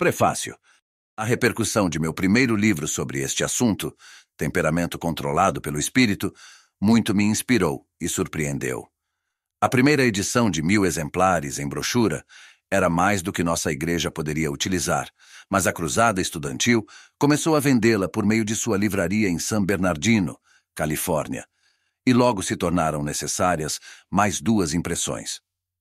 Prefácio. A repercussão de meu primeiro livro sobre este assunto, Temperamento Controlado pelo Espírito, muito me inspirou e surpreendeu. A primeira edição de 1000 exemplares em brochura era mais do que nossa igreja poderia utilizar, mas a Cruzada Estudantil começou a vendê-la por meio de sua livraria em San Bernardino, Califórnia, e logo se tornaram necessárias mais 2 impressões.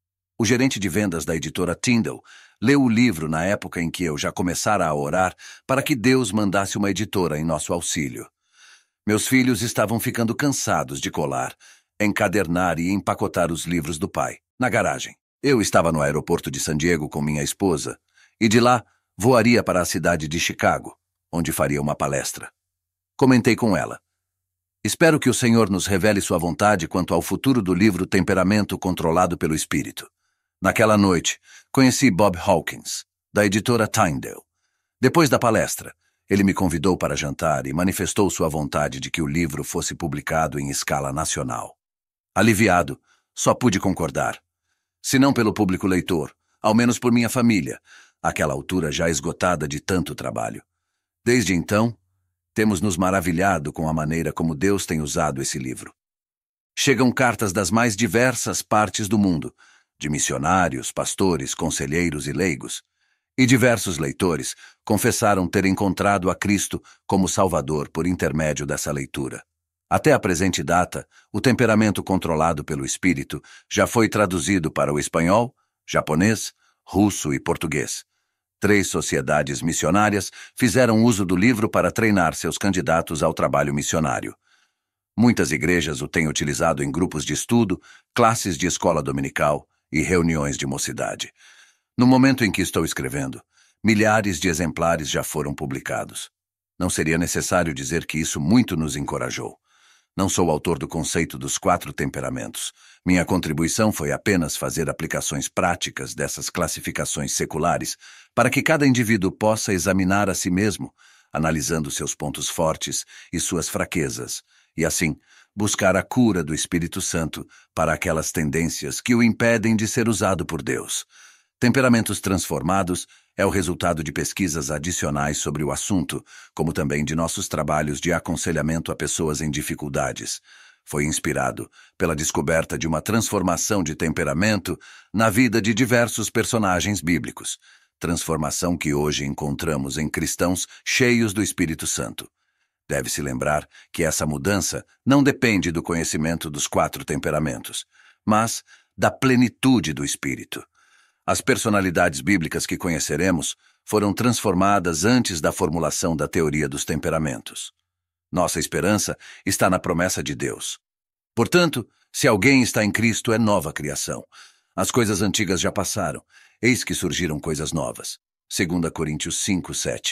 O gerente de vendas da editora Tyndale leu o livro na época em que eu já começara a orar para que Deus mandasse uma editora em nosso auxílio. Meus filhos estavam ficando cansados de colar, encadernar e empacotar os livros do pai, na garagem. Eu estava no aeroporto de San Diego com minha esposa, e de lá voaria para a cidade de Chicago, onde faria uma palestra. Comentei com ela: espero que o Senhor nos revele sua vontade quanto ao futuro do livro Temperamento Controlado pelo Espírito. Naquela noite, conheci Bob Hawkins, da editora Tyndale. Depois da palestra, ele me convidou para jantar e manifestou sua vontade de que o livro fosse publicado em escala nacional. Aliviado, só pude concordar. Se não pelo público leitor, ao menos por minha família, àquela altura já esgotada de tanto trabalho. Desde então, temos nos maravilhado com a maneira como Deus tem usado esse livro. Chegam cartas das mais diversas partes do mundo, de missionários, pastores, conselheiros e leigos, e diversos leitores confessaram ter encontrado a Cristo como Salvador por intermédio dessa leitura. Até a presente data, o Temperamento Controlado pelo Espírito já foi traduzido para o espanhol, japonês, russo e português. 3 sociedades missionárias fizeram uso do livro para treinar seus candidatos ao trabalho missionário. Muitas igrejas o têm utilizado em grupos de estudo, classes de escola dominical e reuniões de mocidade. No momento em que estou escrevendo, milhares de exemplares já foram publicados. Não seria necessário dizer que isso muito nos encorajou. Não sou autor do conceito dos 4 temperamentos. Minha contribuição foi apenas fazer aplicações práticas dessas classificações seculares para que cada indivíduo possa examinar a si mesmo, analisando seus pontos fortes e suas fraquezas, e assim buscar a cura do Espírito Santo para aquelas tendências que o impedem de ser usado por Deus. Temperamentos Transformados é o resultado de pesquisas adicionais sobre o assunto, como também de nossos trabalhos de aconselhamento a pessoas em dificuldades. Foi inspirado pela descoberta de uma transformação de temperamento na vida de diversos personagens bíblicos, transformação que hoje encontramos em cristãos cheios do Espírito Santo. Deve-se lembrar que essa mudança não depende do conhecimento dos 4 temperamentos, mas da plenitude do Espírito. As personalidades bíblicas que conheceremos foram transformadas antes da formulação da teoria dos temperamentos. Nossa esperança está na promessa de Deus. Portanto, se alguém está em Cristo, é nova criação. As coisas antigas já passaram, eis que surgiram coisas novas. 2 Coríntios 5:7.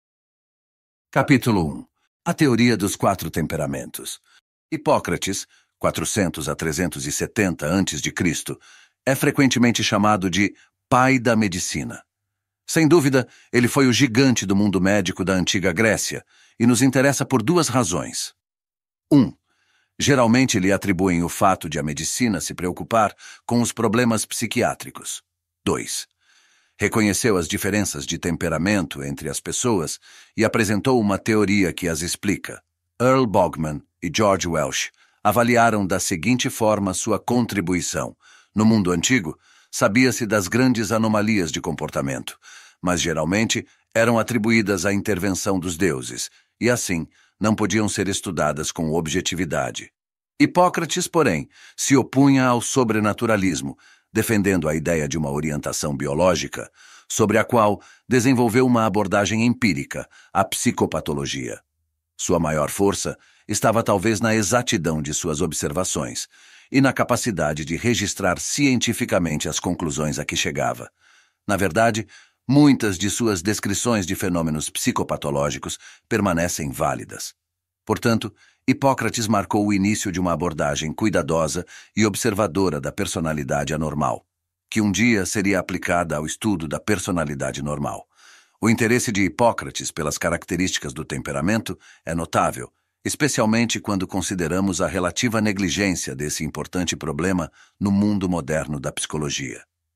Capítulo 1. A teoria dos 4 temperamentos. Hipócrates, 400 a 370 a.C., é frequentemente chamado de pai da medicina. Sem dúvida, ele foi o gigante do mundo médico da antiga Grécia e nos interessa por 2 razões. 1. Geralmente lhe atribuem o fato de a medicina se preocupar com os problemas psiquiátricos. 2. Reconheceu as diferenças de temperamento entre as pessoas e apresentou uma teoria que as explica. Earl Bogman e George Welsh avaliaram da seguinte forma sua contribuição. No mundo antigo, sabia-se das grandes anomalias de comportamento, mas geralmente eram atribuídas à intervenção dos deuses, e assim não podiam ser estudadas com objetividade. Hipócrates, porém, se opunha ao sobrenaturalismo, defendendo a ideia de uma orientação biológica, sobre a qual desenvolveu uma abordagem empírica, a psicopatologia. Sua maior força estava talvez na exatidão de suas observações e na capacidade de registrar cientificamente as conclusões a que chegava. Na verdade, muitas de suas descrições de fenômenos psicopatológicos permanecem válidas. Portanto, Hipócrates marcou o início de uma abordagem cuidadosa e observadora da personalidade anormal, que um dia seria aplicada ao estudo da personalidade normal. O interesse de Hipócrates pelas características do temperamento é notável, especialmente quando consideramos a relativa negligência desse importante problema no mundo moderno da psicologia.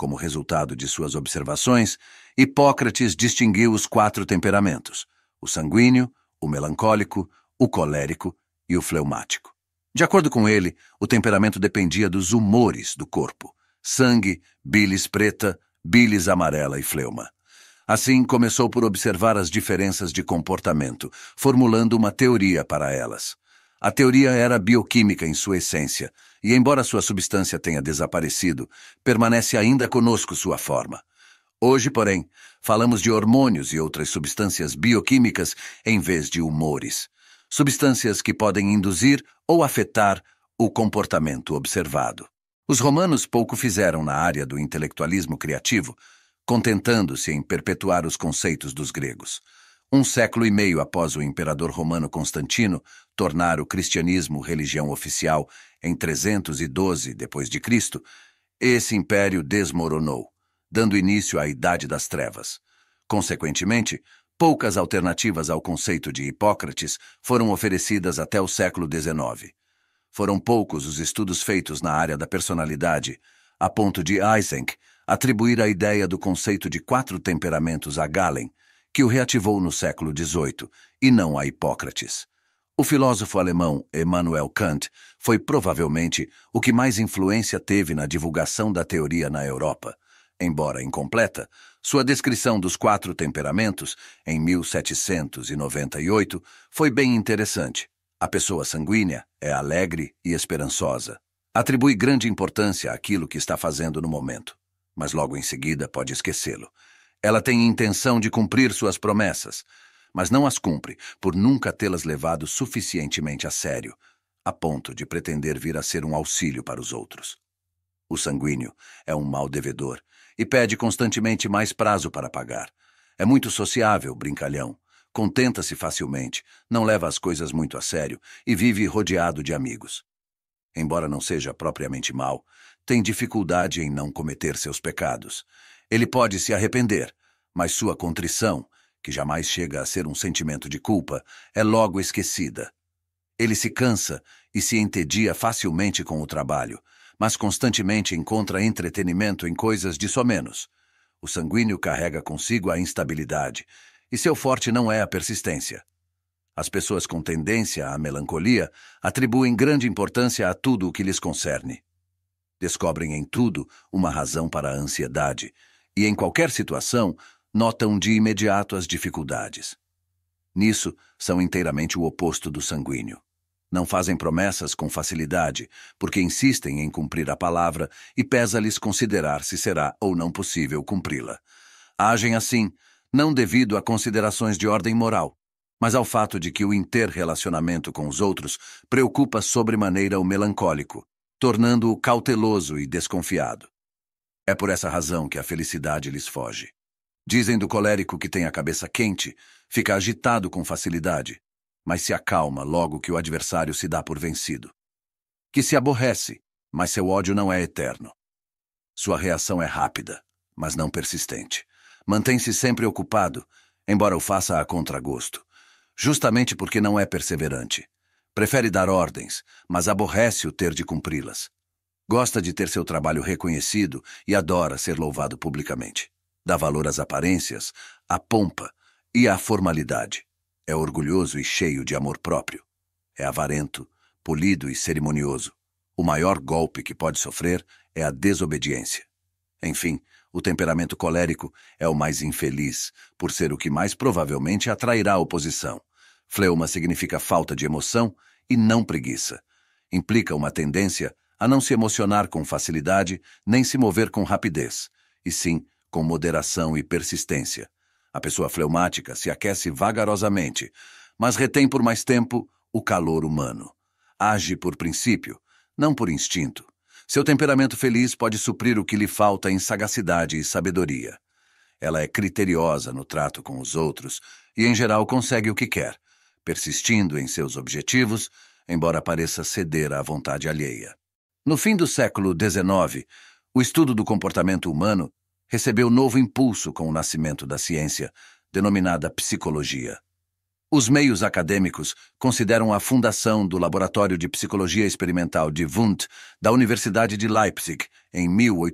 como resultado de suas observações, Hipócrates distinguiu os 4 temperamentos: o sanguíneo, o melancólico, o colérico e o fleumático. De acordo com ele, o temperamento dependia dos humores do corpo: sangue, bilis preta, bilis amarela e fleuma. Assim, começou por observar as diferenças de comportamento, formulando uma teoria para elas. A teoria era bioquímica em sua essência, e embora sua substância tenha desaparecido, permanece ainda conosco sua forma. Hoje, porém, falamos de hormônios e outras substâncias bioquímicas em vez de humores. Substâncias que podem induzir ou afetar o comportamento observado. Os romanos pouco fizeram na área do intelectualismo criativo, contentando-se em perpetuar os conceitos dos gregos. 1 século e meio após o imperador romano Constantino tornar o cristianismo religião oficial em 312 d.C., esse império desmoronou, dando início à Idade das Trevas. Consequentemente, poucas alternativas ao conceito de Hipócrates foram oferecidas até o século XIX. Foram poucos os estudos feitos na área da personalidade, a ponto de Eysenck atribuir a ideia do conceito de 4 temperamentos a Galen, que o reativou no século XVIII, e não a Hipócrates. O filósofo alemão Immanuel Kant foi provavelmente o que mais influência teve na divulgação da teoria na Europa. Embora incompleta, sua descrição dos 4 temperamentos, em 1798, foi bem interessante. A pessoa sanguínea é alegre e esperançosa. Atribui grande importância àquilo que está fazendo no momento, mas logo em seguida pode esquecê-lo. Ela tem intenção de cumprir suas promessas, mas não as cumpre por nunca tê-las levado suficientemente a sério, a ponto de pretender vir a ser um auxílio para os outros. O sanguíneo é um mau devedor e pede constantemente mais prazo para pagar. É muito sociável, brincalhão, contenta-se facilmente, não leva as coisas muito a sério e vive rodeado de amigos. Embora não seja propriamente mau, tem dificuldade em não cometer seus pecados. Ele pode se arrepender, mas sua contrição, que jamais chega a ser um sentimento de culpa, é logo esquecida. Ele se cansa e se entedia facilmente com o trabalho, mas constantemente encontra entretenimento em coisas de somenos. O sanguíneo carrega consigo a instabilidade, e seu forte não é a persistência. As pessoas com tendência à melancolia atribuem grande importância a tudo o que lhes concerne. Descobrem em tudo uma razão para a ansiedade, e em qualquer situação notam de imediato as dificuldades. Nisso, são inteiramente o oposto do sanguíneo. Não fazem promessas com facilidade, porque insistem em cumprir a palavra e pesa-lhes considerar se será ou não possível cumpri-la. Agem assim, não devido a considerações de ordem moral, mas ao fato de que o inter-relacionamento com os outros preocupa sobremaneira o melancólico, tornando-o cauteloso e desconfiado. É por essa razão que a felicidade lhes foge. Dizem do colérico que tem a cabeça quente, fica agitado com facilidade, mas se acalma logo que o adversário se dá por vencido. Que se aborrece, mas seu ódio não é eterno. Sua reação é rápida, mas não persistente. Mantém-se sempre ocupado, embora o faça a contragosto, justamente porque não é perseverante. Prefere dar ordens, mas aborrece o ter de cumpri-las. Gosta de ter seu trabalho reconhecido e adora ser louvado publicamente. Dá valor às aparências, à pompa e à formalidade. É orgulhoso e cheio de amor próprio. É avarento, polido e cerimonioso. O maior golpe que pode sofrer é a desobediência. Enfim, o temperamento colérico é o mais infeliz, por ser o que mais provavelmente atrairá oposição. Fleuma significa falta de emoção e não preguiça. Implica uma tendência a não se emocionar com facilidade, nem se mover com rapidez, e sim com moderação e persistência. A pessoa fleumática se aquece vagarosamente, mas retém por mais tempo o calor humano. Age por princípio, não por instinto. Seu temperamento feliz pode suprir o que lhe falta em sagacidade e sabedoria. Ela é criteriosa no trato com os outros e, em geral, consegue o que quer, persistindo em seus objetivos, embora pareça ceder à vontade alheia. No fim do século XIX, o estudo do comportamento humano recebeu novo impulso com o nascimento da ciência, denominada psicologia. Os meios acadêmicos consideram a fundação do Laboratório de Psicologia Experimental de Wundt da Universidade de Leipzig, em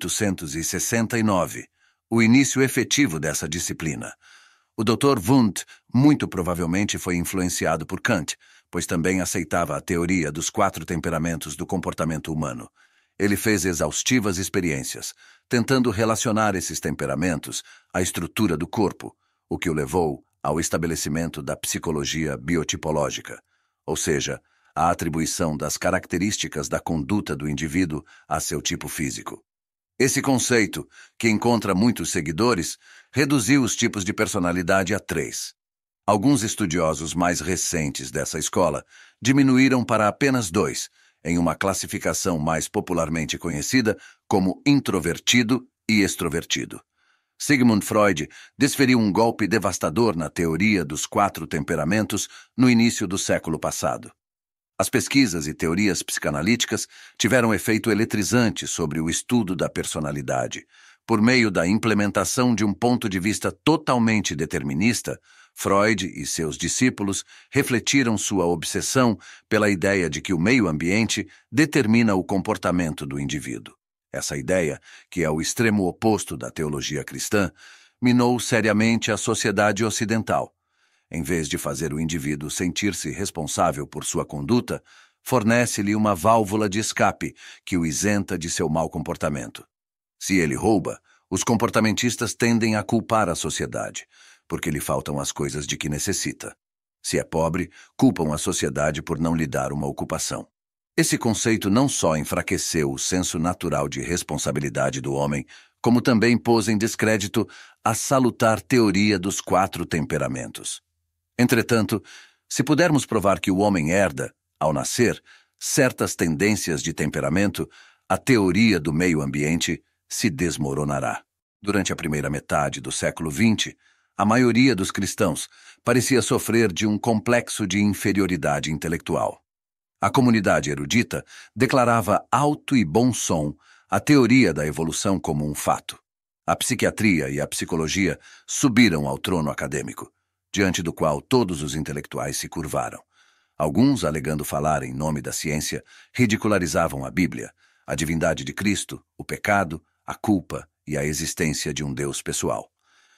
1869, o início efetivo dessa disciplina. O Dr. Wundt muito provavelmente foi influenciado por Kant, pois também aceitava a teoria dos 4 temperamentos do comportamento humano. Ele fez exaustivas experiências, tentando relacionar esses temperamentos à estrutura do corpo, o que o levou ao estabelecimento da psicologia biotipológica, ou seja, a atribuição das características da conduta do indivíduo a seu tipo físico. Esse conceito, que encontra muitos seguidores, reduziu os tipos de personalidade a 3. Alguns estudiosos mais recentes dessa escola diminuíram para apenas 2, em uma classificação mais popularmente conhecida como introvertido e extrovertido. Sigmund Freud desferiu um golpe devastador na teoria dos 4 temperamentos no início do século passado. As pesquisas e teorias psicanalíticas tiveram efeito eletrizante sobre o estudo da personalidade. Por meio da implementação de um ponto de vista totalmente determinista, Freud e seus discípulos refletiram sua obsessão pela ideia de que o meio ambiente determina o comportamento do indivíduo. Essa ideia, que é o extremo oposto da teologia cristã, minou seriamente a sociedade ocidental. Em vez de fazer o indivíduo sentir-se responsável por sua conduta, fornece-lhe uma válvula de escape que o isenta de seu mau comportamento. Se ele rouba, os comportamentistas tendem a culpar a sociedade, porque lhe faltam as coisas de que necessita. Se é pobre, culpam a sociedade por não lhe dar uma ocupação. Esse conceito não só enfraqueceu o senso natural de responsabilidade do homem, como também pôs em descrédito a salutar teoria dos 4 temperamentos. Entretanto, se pudermos provar que o homem herda, ao nascer, certas tendências de temperamento, a teoria do meio ambiente se desmoronará. Durante a primeira metade do século XX, a maioria dos cristãos parecia sofrer de um complexo de inferioridade intelectual. A comunidade erudita declarava alto e bom som a teoria da evolução como um fato. A psiquiatria e a psicologia subiram ao trono acadêmico, diante do qual todos os intelectuais se curvaram. Alguns, alegando falar em nome da ciência, ridicularizavam a Bíblia, a divindade de Cristo, o pecado, a culpa e a existência de um Deus pessoal.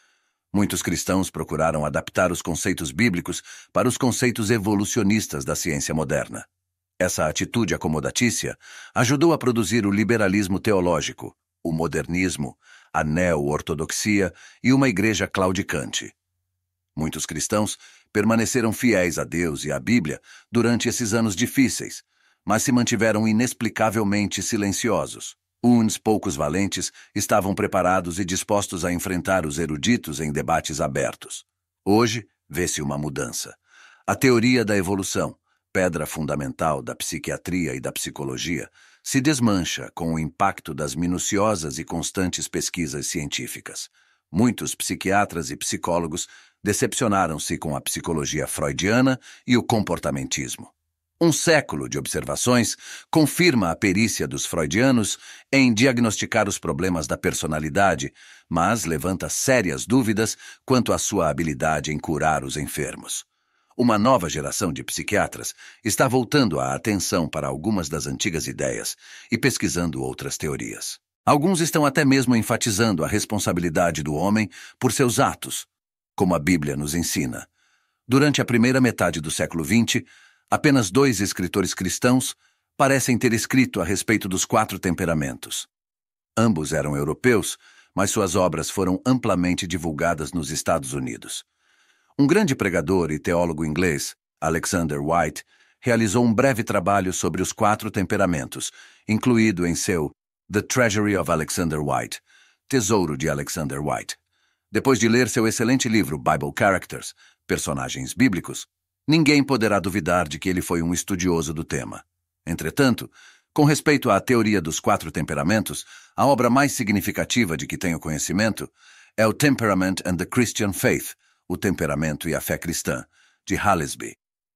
Muitos cristãos procuraram adaptar os conceitos bíblicos para os conceitos evolucionistas da ciência moderna. Essa atitude acomodatícia ajudou a produzir o liberalismo teológico, o modernismo, a neo-ortodoxia e uma igreja claudicante. Muitos cristãos permaneceram fiéis a Deus e à Bíblia durante esses anos difíceis, mas se mantiveram inexplicavelmente silenciosos. Uns poucos valentes estavam preparados e dispostos a enfrentar os eruditos em debates abertos. Hoje, vê-se uma mudança. A teoria da evolução, pedra fundamental da psiquiatria e da psicologia, se desmancha com o impacto das minuciosas e constantes pesquisas científicas. Muitos psiquiatras e psicólogos decepcionaram-se com a psicologia freudiana e o comportamentismo. Um século de observações confirma a perícia dos freudianos em diagnosticar os problemas da personalidade, mas levanta sérias dúvidas quanto à sua habilidade em curar os enfermos. Uma nova geração de psiquiatras está voltando a atenção para algumas das antigas ideias e pesquisando outras teorias. Alguns estão até mesmo enfatizando a responsabilidade do homem por seus atos, como a Bíblia nos ensina. Durante a primeira metade do século XX, apenas 2 escritores cristãos parecem ter escrito a respeito dos 4 temperamentos. Ambos eram europeus, mas suas obras foram amplamente divulgadas nos Estados Unidos. Um grande pregador e teólogo inglês, Alexander White, realizou um breve trabalho sobre os 4 temperamentos, incluído em seu The Treasury of Alexander White, Tesouro de Alexander White. Depois de ler seu excelente livro Bible Characters, Personagens Bíblicos, ninguém poderá duvidar de que ele foi um estudioso do tema. Entretanto, com respeito à teoria dos 4 temperamentos, a obra mais significativa de que tenho conhecimento é o Temperament and the Christian Faith, O Temperamento e a Fé Cristã, de Hallesby.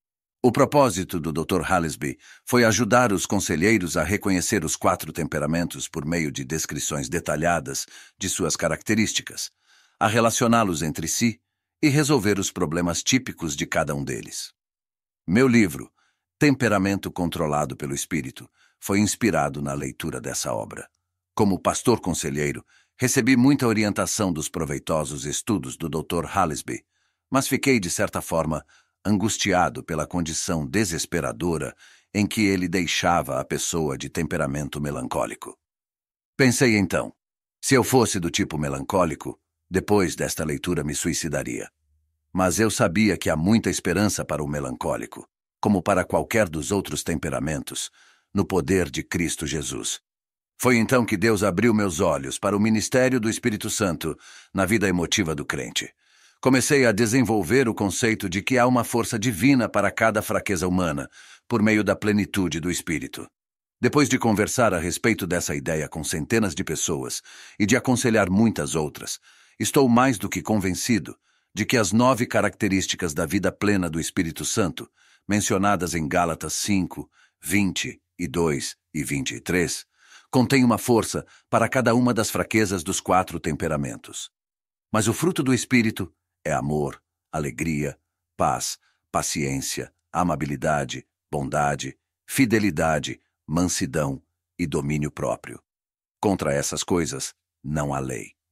O propósito do Dr. Hallesby foi ajudar os conselheiros a reconhecer os 4 temperamentos por meio de descrições detalhadas de suas características, a relacioná-los entre si e resolver os problemas típicos de cada um deles. Meu livro, Temperamento Controlado pelo Espírito, foi inspirado na leitura dessa obra. Como pastor conselheiro, recebi muita orientação dos proveitosos estudos do Dr. Hallesby, mas fiquei, de certa forma, angustiado pela condição desesperadora em que ele deixava a pessoa de temperamento melancólico. Pensei então, se eu fosse do tipo melancólico, depois desta leitura me suicidaria. Mas eu sabia que há muita esperança para o melancólico, como para qualquer dos outros temperamentos, no poder de Cristo Jesus. Foi então que Deus abriu meus olhos para o ministério do Espírito Santo na vida emotiva do crente. Comecei a desenvolver o conceito de que há uma força divina para cada fraqueza humana, por meio da plenitude do Espírito. Depois de conversar a respeito dessa ideia com centenas de pessoas e de aconselhar muitas outras, estou mais do que convencido de que as 9 características da vida plena do Espírito Santo, mencionadas em Gálatas 5, 22 e 23, contém uma força para cada uma das fraquezas dos 4 temperamentos. Mas o fruto do Espírito é amor, alegria, paz, paciência, amabilidade, bondade, fidelidade, mansidão e domínio próprio. Contra essas coisas, não há lei.